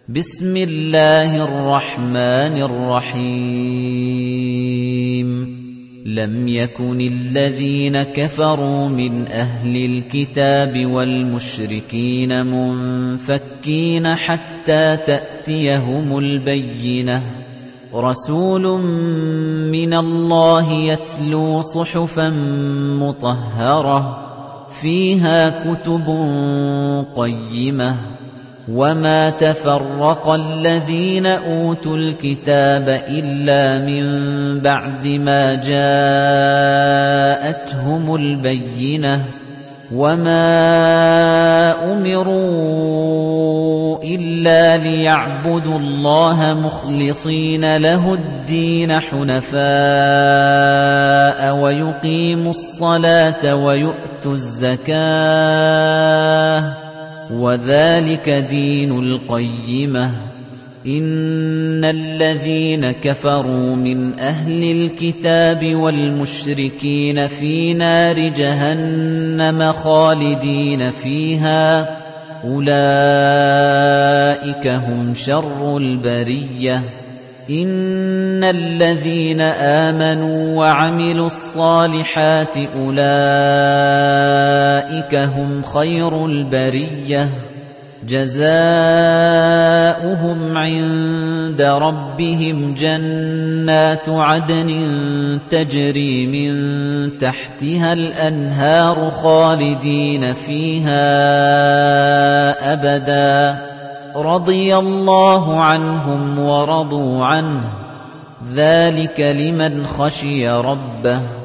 بسم الله الرحمن الرحيم لم يكن الذين كفروا من أهل الكتاب والمشركين منفكين حتى تأتيهم البينة رسول من الله يتلو صحفا مطهرة فيها كتب قيمة وما تفرق الذين أوتوا الكتاب إلا من بعد ما جاءتهم البينة وما أمروا إلا ليعبدوا الله مخلصين له الدين حنفاء ويقيموا الصلاة ويؤتوا الزكاة وذلك دين القيمة إن الذين كفروا من أهل الكتاب والمشركين في نار جهنم خالدين فيها أولئك هم شر البرية إن الذين آمنوا وعملوا الصالحات أولئك هم خير البرية جزاؤهم عند ربهم جنات عدن تجري من تحتها الأنهار خالدين فيها أبداً رضي الله عنهم ورضوا عنه ذلك لمن خشي ربه